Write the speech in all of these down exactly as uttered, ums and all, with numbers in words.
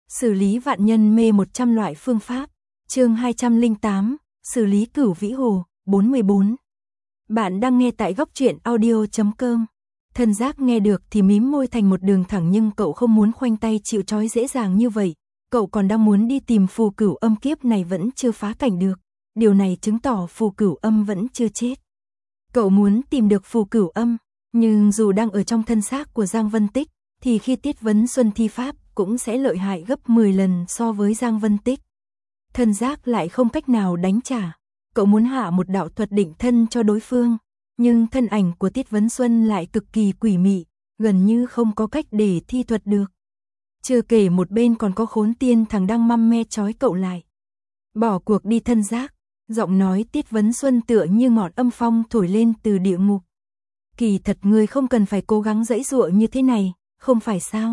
Xử lý vạn nhân mê một trăm loại phương pháp. Chương hai trăm lẻ tám, xử lý cửu vĩ hồ, bốn mươi bốn. Bạn đang nghe tại góc truyện audio chấm com. Thân Giác nghe được thì mím môi thành một đường thẳng, nhưng cậu không muốn khoanh tay chịu trói dễ dàng như vậy. Cậu còn đang muốn đi tìm phù cửu âm, kiếp này vẫn chưa phá cảnh được. Điều này chứng tỏ phù cửu âm vẫn chưa chết. Cậu muốn tìm được phù cửu âm, nhưng dù đang ở trong thân xác của Giang Vân Tích, thì khi Tiết Vấn Xuân thi pháp cũng sẽ lợi hại gấp mười lần so với Giang Vân Tích. Thân Giác lại không cách nào đánh trả. Cậu muốn hạ một đạo thuật định thân cho đối phương, nhưng thân ảnh của Tiết Vấn Xuân lại cực kỳ quỷ mị, gần như không có cách để thi thuật được. Chưa kể một bên còn có Khốn Tiên thằng đang măm me trói cậu lại. Bỏ cuộc đi Thân Giác, giọng nói Tiết Vấn Xuân tựa như ngọn âm phong thổi lên từ địa ngục. Kỳ thật ngươi không cần phải cố gắng giãy giụa như thế này, không phải sao?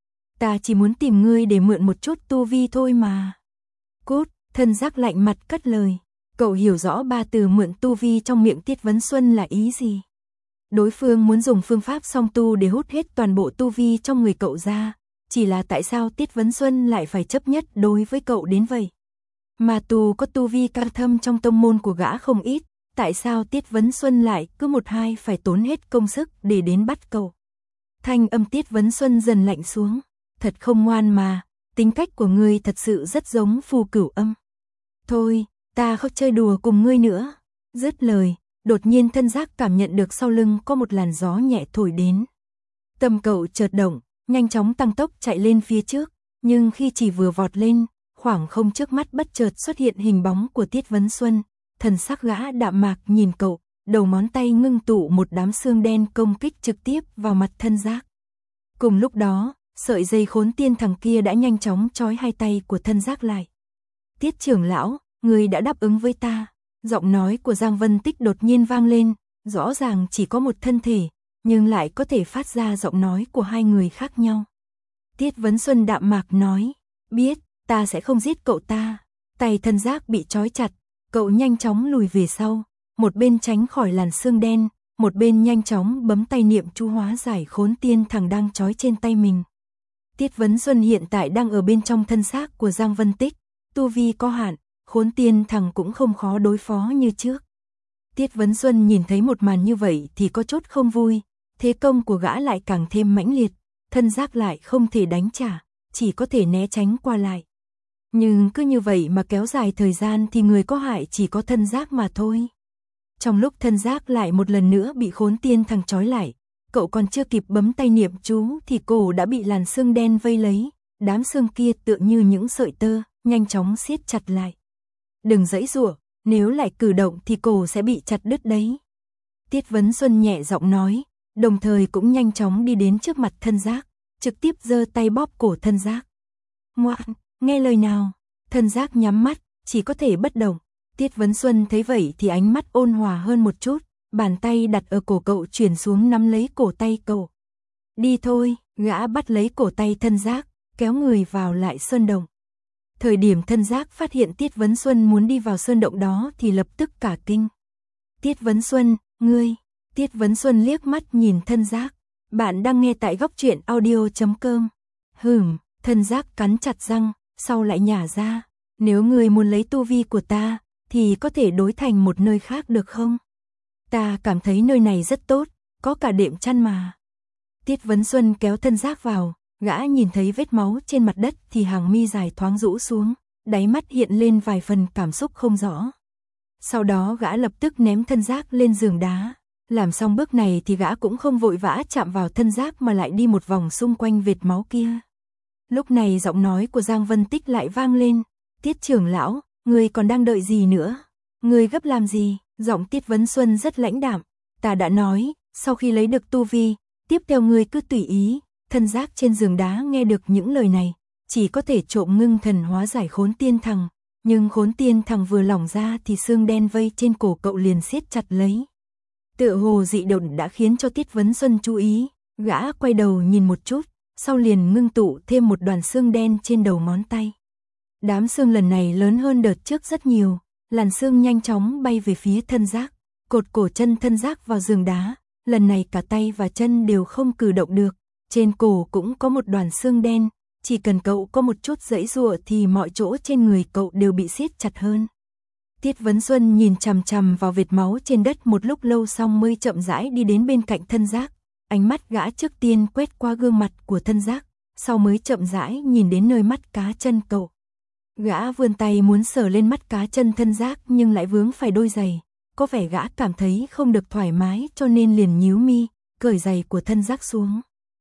Ta chỉ muốn tìm ngươi để mượn một chút tu vi thôi mà. Cút, Thân Giác lạnh mặt cất lời. Cậu hiểu rõ ba từ mượn tu vi trong miệng Tiết Vấn Xuân là ý gì. Đối phương muốn dùng phương pháp song tu để hút hết toàn bộ tu vi trong người cậu ra. Chỉ là tại sao Tiết Vấn Xuân lại phải chấp nhất đối với cậu đến vậy? Mà tu có tu vi cao thâm trong tông môn của gã không ít. Tại sao Tiết Vấn Xuân lại cứ một hai phải tốn hết công sức để đến bắt cậu? Thanh âm Tiết Vấn Xuân dần lạnh xuống. Thật không ngoan mà, tính cách của ngươi thật sự rất giống phù cửu âm. Thôi, ta không chơi đùa cùng ngươi nữa. Dứt lời, đột nhiên Thân Giác cảm nhận được sau lưng có một làn gió nhẹ thổi đến. Tâm cậu chợt động, nhanh chóng tăng tốc chạy lên phía trước, nhưng khi chỉ vừa vọt lên, khoảng không trước mắt bất chợt xuất hiện hình bóng của Tiết Vấn Xuân. Thần sắc gã đạm mạc nhìn cậu, đầu ngón tay ngưng tụ một đám xương đen công kích trực tiếp vào mặt Thân Giác. Cùng lúc đó, sợi dây Khốn Tiên thằng kia đã nhanh chóng trói hai tay của Thân Giác lại. Tiết trưởng lão, người đã đáp ứng với ta. Giọng nói của Giang Vân Tích đột nhiên vang lên, rõ ràng chỉ có một thân thể, nhưng lại có thể phát ra giọng nói của hai người khác nhau. Tiết Vấn Xuân đạm mạc nói, biết, ta sẽ không giết cậu ta. Tay Thân Giác bị trói chặt, cậu nhanh chóng lùi về sau, một bên tránh khỏi làn xương đen, một bên nhanh chóng bấm tay niệm chú hóa giải Khốn Tiên thằng đang trói trên tay mình. Tiết Vấn Xuân hiện tại đang ở bên trong thân xác của Giang Vân Tích, tu vi có hạn, Khốn Tiên thằng cũng không khó đối phó như trước. Tiết Vấn Xuân nhìn thấy một màn như vậy thì có chút không vui, thế công của gã lại càng thêm mãnh liệt, Thân Giác lại không thể đánh trả, chỉ có thể né tránh qua lại. Nhưng cứ như vậy mà kéo dài thời gian thì người có hại chỉ có Thân Giác mà thôi. Trong lúc Thân Giác lại một lần nữa bị Khốn Tiên thằng trói lại, cậu còn chưa kịp bấm tay niệm chú thì cổ đã bị làn xương đen vây lấy, đám xương kia tựa như những sợi tơ, nhanh chóng siết chặt lại. Đừng giãy giụa, nếu lại cử động thì cổ sẽ bị chặt đứt đấy. Tiết Vấn Xuân nhẹ giọng nói, đồng thời cũng nhanh chóng đi đến trước mặt Thân Giác, trực tiếp giơ tay bóp cổ Thân Giác. Ngoan, nghe lời nào. Thân Giác nhắm mắt, chỉ có thể bất động. Tiết Vấn Xuân thấy vậy thì ánh mắt ôn hòa hơn một chút, bàn tay đặt ở cổ cậu chuyển xuống nắm lấy cổ tay cậu. Đi thôi, gã bắt lấy cổ tay Thân Giác, kéo người vào lại sơn động. Thời điểm Thân Giác phát hiện Tiết Vấn Xuân muốn đi vào sơn động đó thì lập tức cả kinh. Tiết Vấn Xuân, ngươi. Tiết Vấn Xuân liếc mắt nhìn Thân Giác. Bạn đang nghe tại góc truyện audio chấm com. Hừm, Thân Giác cắn chặt răng, sau lại nhả ra. Nếu ngươi muốn lấy tu vi của ta, thì có thể đối thành một nơi khác được không? Ta cảm thấy nơi này rất tốt, có cả đệm chăn mà. Tiết Vấn Xuân kéo Thân Giác vào, gã nhìn thấy vết máu trên mặt đất thì hàng mi dài thoáng rũ xuống, đáy mắt hiện lên vài phần cảm xúc không rõ. Sau đó gã lập tức ném Thân Giác lên giường đá. Làm xong bước này thì gã cũng không vội vã chạm vào Thân Giác mà lại đi một vòng xung quanh vệt máu kia. Lúc này giọng nói của Giang Vân Tích lại vang lên, Tiết trưởng lão, ngươi còn đang đợi gì nữa? Ngươi gấp làm gì? Giọng Tiết Vấn Xuân rất lãnh đạm, ta đã nói, sau khi lấy được tu vi, tiếp theo ngươi cứ tùy ý. Thân Giác trên giường đá nghe được những lời này, chỉ có thể trộm ngưng thần hóa giải Khốn Tiên thằng, nhưng Khốn Tiên thằng vừa lỏng ra thì xương đen vây trên cổ cậu liền siết chặt lấy. Tựa hồ dị động đã khiến cho Tiết Vấn Xuân chú ý, gã quay đầu nhìn một chút, sau liền ngưng tụ thêm một đoàn xương đen trên đầu ngón tay. Đám xương lần này lớn hơn đợt trước rất nhiều, làn xương nhanh chóng bay về phía Thân Giác, cột cổ chân Thân Giác vào giường đá, lần này cả tay và chân đều không cử động được, trên cổ cũng có một đoàn xương đen, chỉ cần cậu có một chút giãy giụa thì mọi chỗ trên người cậu đều bị siết chặt hơn. Tiết Vấn Xuân nhìn chằm chằm vào vệt máu trên đất một lúc lâu xong mới chậm rãi đi đến bên cạnh Thân Giác, ánh mắt gã trước tiên quét qua gương mặt của Thân Giác, sau mới chậm rãi nhìn đến nơi mắt cá chân cậu. Gã vươn tay muốn sờ lên mắt cá chân Thân Giác nhưng lại vướng phải đôi giày, có vẻ gã cảm thấy không được thoải mái cho nên liền nhíu mi, cởi giày của Thân Giác xuống.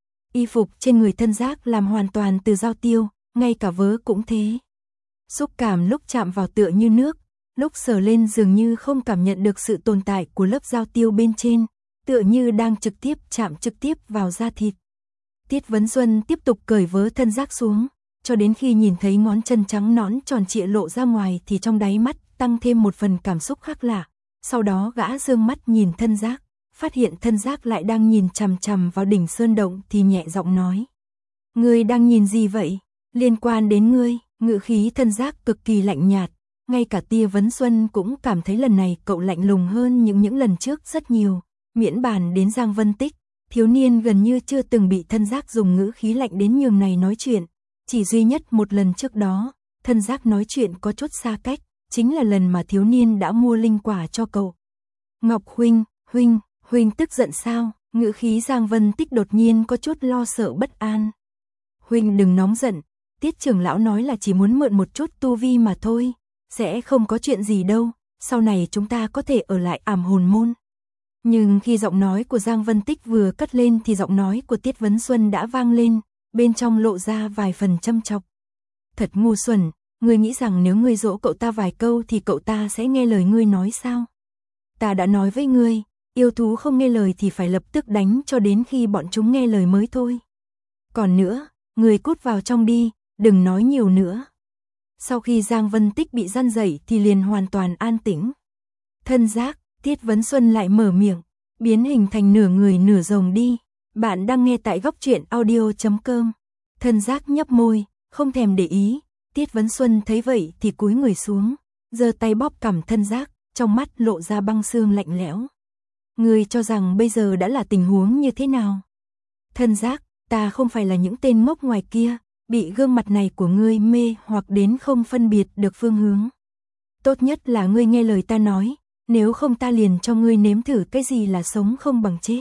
Y phục trên người Thân Giác làm hoàn toàn từ dao tiêu, ngay cả vớ cũng thế. Xúc cảm lúc chạm vào tựa như nước, lúc sờ lên dường như không cảm nhận được sự tồn tại của lớp dao tiêu bên trên, tựa như đang trực tiếp chạm trực tiếp vào da thịt. Tiết Vấn Xuân tiếp tục cởi vớ Thân Giác xuống, cho đến khi nhìn thấy ngón chân trắng nõn tròn trịa lộ ra ngoài thì trong đáy mắt tăng thêm một phần cảm xúc khác lạ. Sau đó gã dương mắt nhìn Thân Giác, phát hiện Thân Giác lại đang nhìn chằm chằm vào đỉnh sơn động thì nhẹ giọng nói. Ngươi đang nhìn gì vậy? Liên quan đến ngươi, ngữ khí Thân Giác cực kỳ lạnh nhạt. Ngay cả Tia Vấn Xuân cũng cảm thấy lần này cậu lạnh lùng hơn những những lần trước rất nhiều. Miễn bàn đến Giang Vân Tích, thiếu niên gần như chưa từng bị Thân Giác dùng ngữ khí lạnh đến nhường này nói chuyện. Chỉ duy nhất một lần trước đó, Thân Giác nói chuyện có chút xa cách, chính là lần mà thiếu niên đã mua linh quả cho cậu. Ngọc huynh, huynh, huynh tức giận sao? Ngữ khí Giang Vân Tích đột nhiên có chút lo sợ bất an. Huynh đừng nóng giận, Tiết trưởng lão nói là chỉ muốn mượn một chút tu vi mà thôi, sẽ không có chuyện gì đâu, sau này chúng ta có thể ở lại Ảm Hồn Môn. Nhưng khi giọng nói của Giang Vân Tích vừa cất lên thì giọng nói của Tiết Vấn Xuân đã vang lên, bên trong lộ ra vài phần châm chọc. Thật ngu xuẩn, ngươi nghĩ rằng nếu ngươi dỗ cậu ta vài câu thì cậu ta sẽ nghe lời ngươi nói sao? Ta đã nói với ngươi, yêu thú không nghe lời thì phải lập tức đánh cho đến khi bọn chúng nghe lời mới thôi. Còn nữa, ngươi cút vào trong đi, đừng nói nhiều nữa. Sau khi Giang Vân Tích bị răn dậy thì liền hoàn toàn an tĩnh. Thân Giác, Tiết Vấn Xuân lại mở miệng, biến hình thành nửa người nửa rồng đi. Bạn đang nghe tại góc truyện audio chấm com. Thân Giác nhấp môi, không thèm để ý. Tiết Vấn Xuân thấy vậy thì cúi người xuống, giơ tay bóp cằm Thân Giác, trong mắt lộ ra băng xương lạnh lẽo. Ngươi cho rằng bây giờ đã là tình huống như thế nào? Thân Giác, ta không phải là những tên ngốc ngoài kia, bị gương mặt này của ngươi mê hoặc đến không phân biệt được phương hướng. Tốt nhất là ngươi nghe lời ta nói, nếu không ta liền cho ngươi nếm thử cái gì là sống không bằng chết.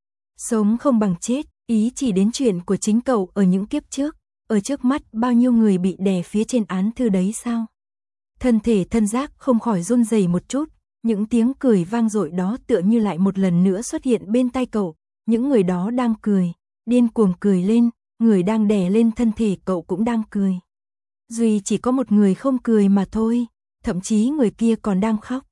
Sống không bằng chết, ý chỉ đến chuyện của chính cậu ở những kiếp trước, ở trước mắt bao nhiêu người bị đè phía trên án thư đấy sao? Thân thể Thân Giác không khỏi run rẩy một chút, những tiếng cười vang dội đó tựa như lại một lần nữa xuất hiện bên tai cậu, những người đó đang cười, điên cuồng cười lên, người đang đè lên thân thể cậu cũng đang cười. Duy chỉ có một người không cười mà thôi, thậm chí người kia còn đang khóc.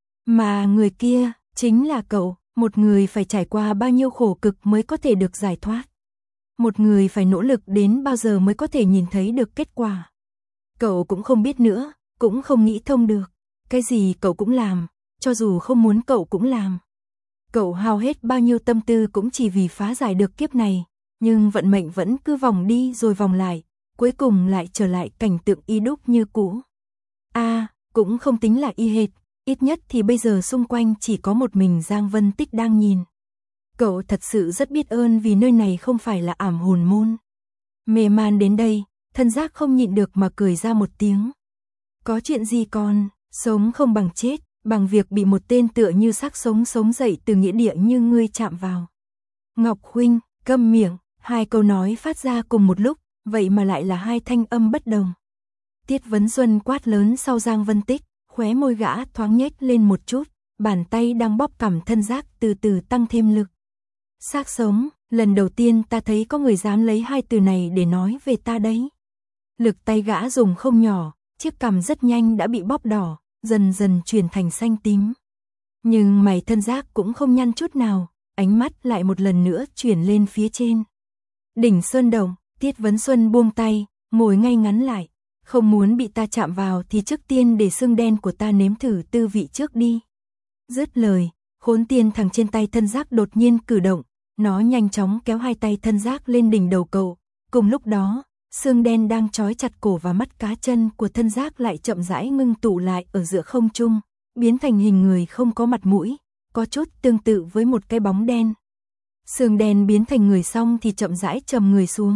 Mà người kia, chính là cậu, một người phải trải qua bao nhiêu khổ cực mới có thể được giải thoát. Một người phải nỗ lực đến bao giờ mới có thể nhìn thấy được kết quả. Cậu cũng không biết nữa, cũng không nghĩ thông được. Cái gì cậu cũng làm, cho dù không muốn cậu cũng làm. Cậu hao hết bao nhiêu tâm tư cũng chỉ vì phá giải được kiếp này, nhưng vận mệnh vẫn cứ vòng đi rồi vòng lại, cuối cùng lại trở lại cảnh tượng y đúc như cũ. A, à, cũng không tính là y hệt, ít nhất thì bây giờ xung quanh chỉ có một mình Giang Vân Tích đang nhìn. Cậu thật sự rất biết ơn vì nơi này không phải là Ảm Hồn Môn. Mê man đến đây, Thân Giác không nhịn được mà cười ra một tiếng. Có chuyện gì còn, sống không bằng chết, bằng việc bị một tên tựa như xác sống sống dậy từ nghĩa địa như ngươi chạm vào. Ngọc huynh, câm miệng, hai câu nói phát ra cùng một lúc, vậy mà lại là hai thanh âm bất đồng. Tiết Vấn Xuân quát lớn sau Giang Vân Tích, khóe môi gã thoáng nhếch lên một chút, bàn tay đang bóp cằm Thân Giác từ từ tăng thêm lực. Xác sống, lần đầu tiên ta thấy có người dám lấy hai từ này để nói về ta đấy. Lực tay gã dùng không nhỏ, chiếc cằm rất nhanh đã bị bóp đỏ, dần dần chuyển thành xanh tím. Nhưng mày Thân Giác cũng không nhăn chút nào, ánh mắt lại một lần nữa chuyển lên phía trên. Đỉnh sơn động, Tiết Vấn Xuân buông tay, ngồi ngay ngắn lại. Không muốn bị ta chạm vào thì trước tiên để xương đen của ta nếm thử tư vị trước đi. Dứt lời, khốn tiên thằng trên tay Thân Giác đột nhiên cử động, nó nhanh chóng kéo hai tay Thân Giác lên đỉnh đầu cậu. Cùng lúc đó, xương đen đang trói chặt cổ và mắt cá chân của Thân Giác lại chậm rãi ngưng tụ lại ở giữa không trung, biến thành hình người không có mặt mũi, có chút tương tự với một cái bóng đen. Xương đen biến thành người xong thì chậm rãi trầm người xuống,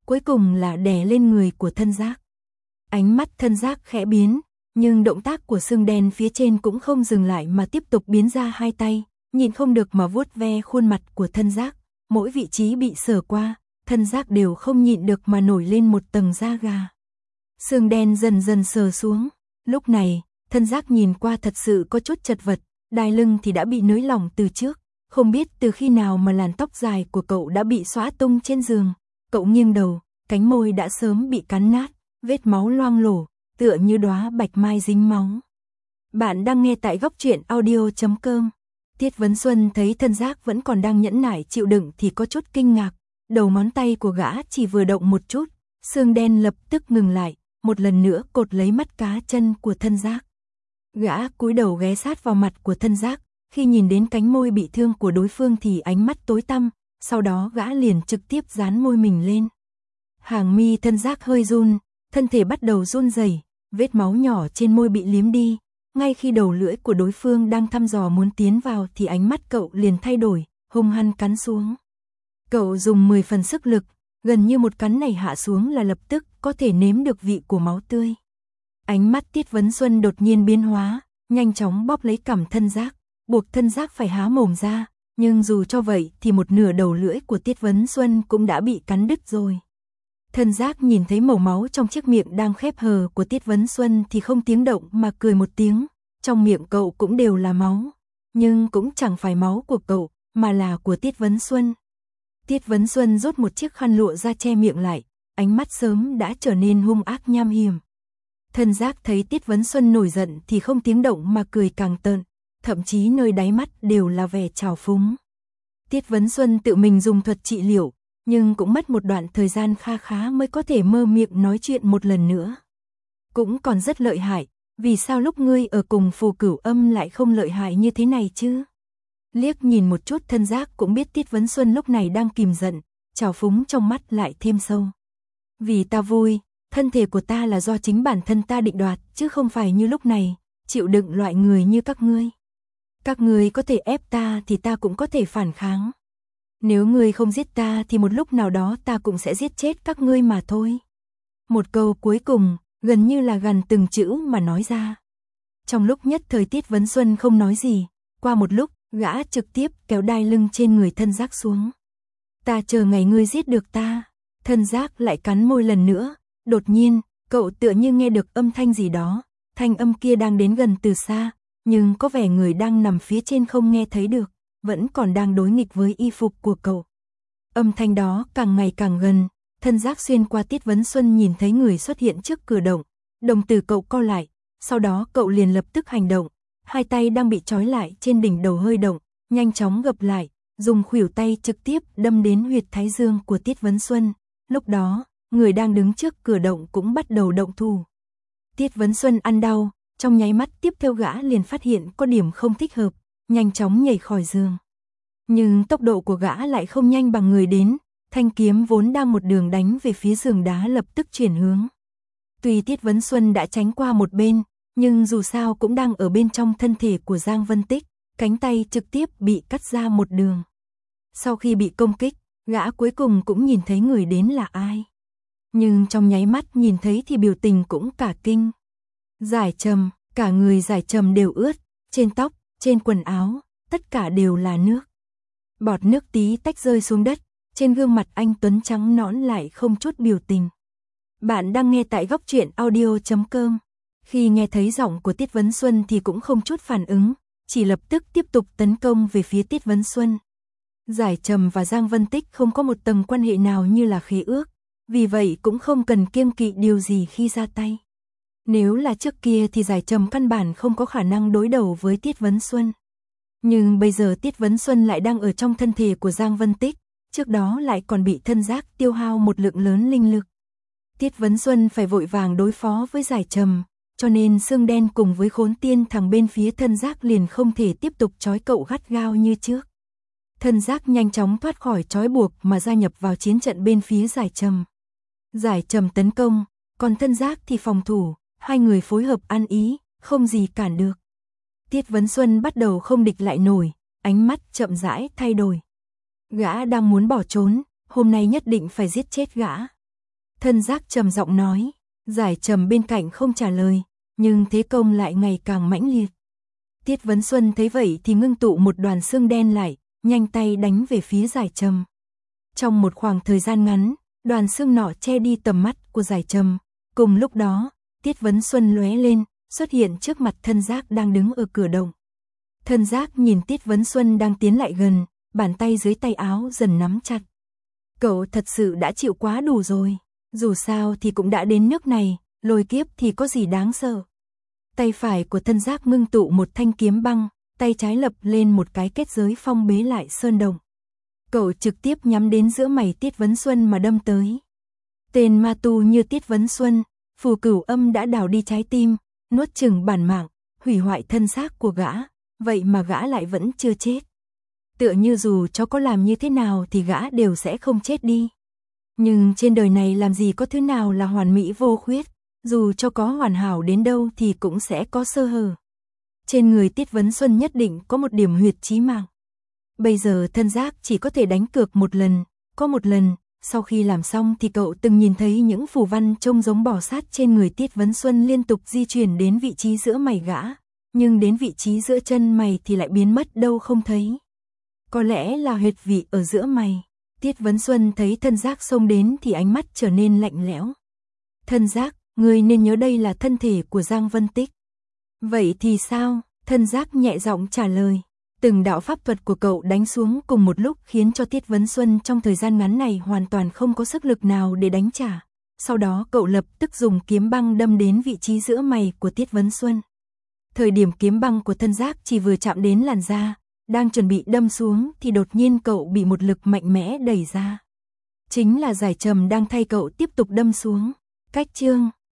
cuối cùng là đè lên người của thân giác. Ánh mắt thân giác khẽ biến, nhưng động tác của xương đen phía trên cũng không dừng lại mà tiếp tục biến ra hai tay, nhìn không được mà vuốt ve khuôn mặt của thân giác, mỗi vị trí bị sờ qua, thân giác đều không nhịn được mà nổi lên một tầng da gà. Xương đen dần dần sờ xuống, lúc này, thân giác nhìn qua thật sự có chút chật vật, đai lưng thì đã bị nới lỏng từ trước, không biết từ khi nào mà làn tóc dài của cậu đã bị xõa tung trên giường, cậu nghiêng đầu, cánh môi đã sớm bị cắn nát, vết máu loang lổ, tựa như đóa bạch mai dính máu. Bạn đang nghe tại góc truyện audio chấm com. Tiết Vấn Xuân thấy thân giác vẫn còn đang nhẫn nại chịu đựng thì có chút kinh ngạc, đầu ngón tay của gã chỉ vừa động một chút, xương đen lập tức ngừng lại, một lần nữa cột lấy mắt cá chân của thân giác. Gã cúi đầu ghé sát vào mặt của thân giác, khi nhìn đến cánh môi bị thương của đối phương thì ánh mắt tối tăm, sau đó gã liền trực tiếp dán môi mình lên. Hàng mi thân giác hơi run, thân thể bắt đầu run rẩy, vết máu nhỏ trên môi bị liếm đi, ngay khi đầu lưỡi của đối phương đang thăm dò muốn tiến vào thì ánh mắt cậu liền thay đổi, hung hăng cắn xuống. Cậu dùng mười phần sức lực, gần như một cắn này hạ xuống là lập tức có thể nếm được vị của máu tươi. Ánh mắt Tiết Vấn Xuân đột nhiên biến hóa, nhanh chóng bóp lấy cằm thân giác, buộc thân giác phải há mồm ra, nhưng dù cho vậy thì một nửa đầu lưỡi của Tiết Vấn Xuân cũng đã bị cắn đứt rồi. Thân giác nhìn thấy màu máu trong chiếc miệng đang khép hờ của Tiết Vấn Xuân thì không tiếng động mà cười một tiếng, trong miệng cậu cũng đều là máu, nhưng cũng chẳng phải máu của cậu, mà là của Tiết Vấn Xuân. Tiết Vấn Xuân rút một chiếc khăn lụa ra che miệng lại, ánh mắt sớm đã trở nên hung ác nham hiểm. Thân giác thấy Tiết Vấn Xuân nổi giận thì không tiếng động mà cười càng tợn, thậm chí nơi đáy mắt đều là vẻ trào phúng. Tiết Vấn Xuân tự mình dùng thuật trị liệu, nhưng cũng mất một đoạn thời gian kha khá mới có thể mơ miệng nói chuyện một lần nữa. Cũng còn rất lợi hại, vì sao lúc ngươi ở cùng Phù Cửu Âm lại không lợi hại như thế này chứ? Liếc nhìn một chút thân giác cũng biết Tiết Vấn Xuân lúc này đang kìm giận, trào phúng trong mắt lại thêm sâu. Vì ta vui, thân thể của ta là do chính bản thân ta định đoạt, chứ không phải như lúc này, chịu đựng loại người như các ngươi. Các ngươi có thể ép ta thì ta cũng có thể phản kháng. Nếu ngươi không giết ta thì một lúc nào đó ta cũng sẽ giết chết các ngươi mà thôi. Một câu cuối cùng, gần như là gần từng chữ mà nói ra. Trong lúc nhất thời Tiết Vấn Xuân không nói gì, qua một lúc, gã trực tiếp kéo đai lưng trên người thân giác xuống. Ta chờ ngày ngươi giết được ta. Thân giác lại cắn môi lần nữa, đột nhiên, cậu tựa như nghe được âm thanh gì đó, thanh âm kia đang đến gần từ xa, nhưng có vẻ người đang nằm phía trên không nghe thấy được, vẫn còn đang đối nghịch với y phục của cậu. Âm thanh đó càng ngày càng gần, thân giác xuyên qua Tiết Vấn Xuân nhìn thấy người xuất hiện trước cửa động, đồng tử cậu co lại, sau đó cậu liền lập tức hành động, hai tay đang bị trói lại trên đỉnh đầu hơi động, nhanh chóng gập lại, dùng khuỷu tay trực tiếp đâm đến huyệt thái dương của Tiết Vấn Xuân. Lúc đó, người đang đứng trước cửa động cũng bắt đầu động thủ. Tiết Vấn Xuân ăn đau, trong nháy mắt tiếp theo gã liền phát hiện có điểm không thích hợp, nhanh chóng nhảy khỏi giường. Nhưng tốc độ của gã lại không nhanh bằng người đến, thanh kiếm vốn đang một đường đánh về phía giường đá lập tức chuyển hướng. Tuy Tiết Vấn Xuân đã tránh qua một bên, nhưng dù sao cũng đang ở bên trong thân thể của Giang Vân Tích, cánh tay trực tiếp bị cắt ra một đường. Sau khi bị công kích, gã cuối cùng cũng nhìn thấy người đến là ai. Nhưng trong nháy mắt nhìn thấy thì biểu tình cũng cả kinh. Giải Trầm, cả người Giải Trầm đều ướt, trên tóc, trên quần áo, tất cả đều là nước. Bọt nước tí tách rơi xuống đất, trên gương mặt anh tuấn trắng nõn lại không chút biểu tình. Bạn đang nghe tại góc truyện audio chấm com. Khi nghe thấy giọng của Tiết Vấn Xuân thì cũng không chút phản ứng, chỉ lập tức tiếp tục tấn công về phía Tiết Vấn Xuân. Giải Trầm và Giang Vân Tích không có một tầng quan hệ nào như là khế ước, vì vậy cũng không cần kiêng kỵ điều gì khi ra tay. Nếu là trước kia thì Giải Trầm căn bản không có khả năng đối đầu với Tiết Vấn Xuân. Nhưng bây giờ Tiết Vấn Xuân lại đang ở trong thân thể của Giang Vân Tích, trước đó lại còn bị thân giác tiêu hao một lượng lớn linh lực. Tiết Vấn Xuân phải vội vàng đối phó với Giải Trầm, cho nên Xương Đen cùng với Khốn Tiên thằng bên phía thân giác liền không thể tiếp tục trói cậu gắt gao như trước. Thân giác nhanh chóng thoát khỏi trói buộc mà gia nhập vào chiến trận bên phía Giải Trầm. Giải Trầm tấn công, còn thân giác thì phòng thủ, hai người phối hợp ăn ý, không gì cản được. Tiết Vấn Xuân bắt đầu không địch lại nổi, ánh mắt chậm rãi thay đổi. Gã đang muốn bỏ trốn, hôm nay nhất định phải giết chết gã. Thân giác trầm giọng nói. Giải trầm bên cạnh không trả lời, nhưng thế công lại ngày càng mãnh liệt. Tiết Vấn Xuân thấy vậy thì ngưng tụ một đoàn xương đen lại, nhanh tay đánh về phía Giải Trầm. Trong một khoảng thời gian ngắn, đoàn xương nọ che đi tầm mắt của Giải Trầm. Cùng lúc đó, Tiết Vấn Xuân lóe lên, xuất hiện trước mặt Thân giác đang đứng ở cửa động. Thân giác nhìn Tiết Vấn Xuân đang tiến lại gần, bàn tay dưới tay áo dần nắm chặt. Cậu thật sự đã chịu quá đủ rồi, dù sao thì cũng đã đến nước này, lôi kiếp thì có gì đáng sợ. Tay phải của Thân giác ngưng tụ một thanh kiếm băng, tay trái lập lên một cái kết giới phong bế lại sơn động. Cậu trực tiếp nhắm đến giữa mày Tiết Vấn Xuân mà đâm tới. Tên ma tu như Tiết Vấn Xuân, phù cửu âm đã đào đi trái tim, nuốt chửng bản mạng, hủy hoại thân xác của gã, vậy mà gã lại vẫn chưa chết. Tựa như dù cho có làm như thế nào thì gã đều sẽ không chết đi. Nhưng trên đời này làm gì có thứ nào là hoàn mỹ vô khuyết, dù cho có hoàn hảo đến đâu thì cũng sẽ có sơ hở. Trên người Tiết Vấn Xuân nhất định có một điểm huyệt chí mạng. Bây giờ Thân giác chỉ có thể đánh cược một lần, có một lần, sau khi làm xong thì cậu từng nhìn thấy những phù văn trông giống bò sát trên người Tiết Vấn Xuân liên tục di chuyển đến vị trí giữa mày gã, nhưng đến vị trí giữa chân mày thì lại biến mất đâu không thấy. Có lẽ là huyệt vị ở giữa mày. Tiết Vấn Xuân thấy Thân giác xông đến thì ánh mắt trở nên lạnh lẽo. Thân giác, ngươi nên nhớ đây là thân thể của Giang Vân Tích. Vậy thì sao? Thân giác nhẹ giọng trả lời. Từng đạo pháp thuật của cậu đánh xuống cùng một lúc khiến cho Tiết Vấn Xuân trong thời gian ngắn này hoàn toàn không có sức lực nào để đánh trả. Sau đó cậu lập tức dùng kiếm băng đâm đến vị trí giữa mày của Tiết Vấn Xuân. Thời điểm kiếm băng của Thân giác chỉ vừa chạm đến làn da, đang chuẩn bị đâm xuống thì đột nhiên cậu bị một lực mạnh mẽ đẩy ra. Chính là Giải Trầm đang thay cậu tiếp tục đâm xuống. Cách chương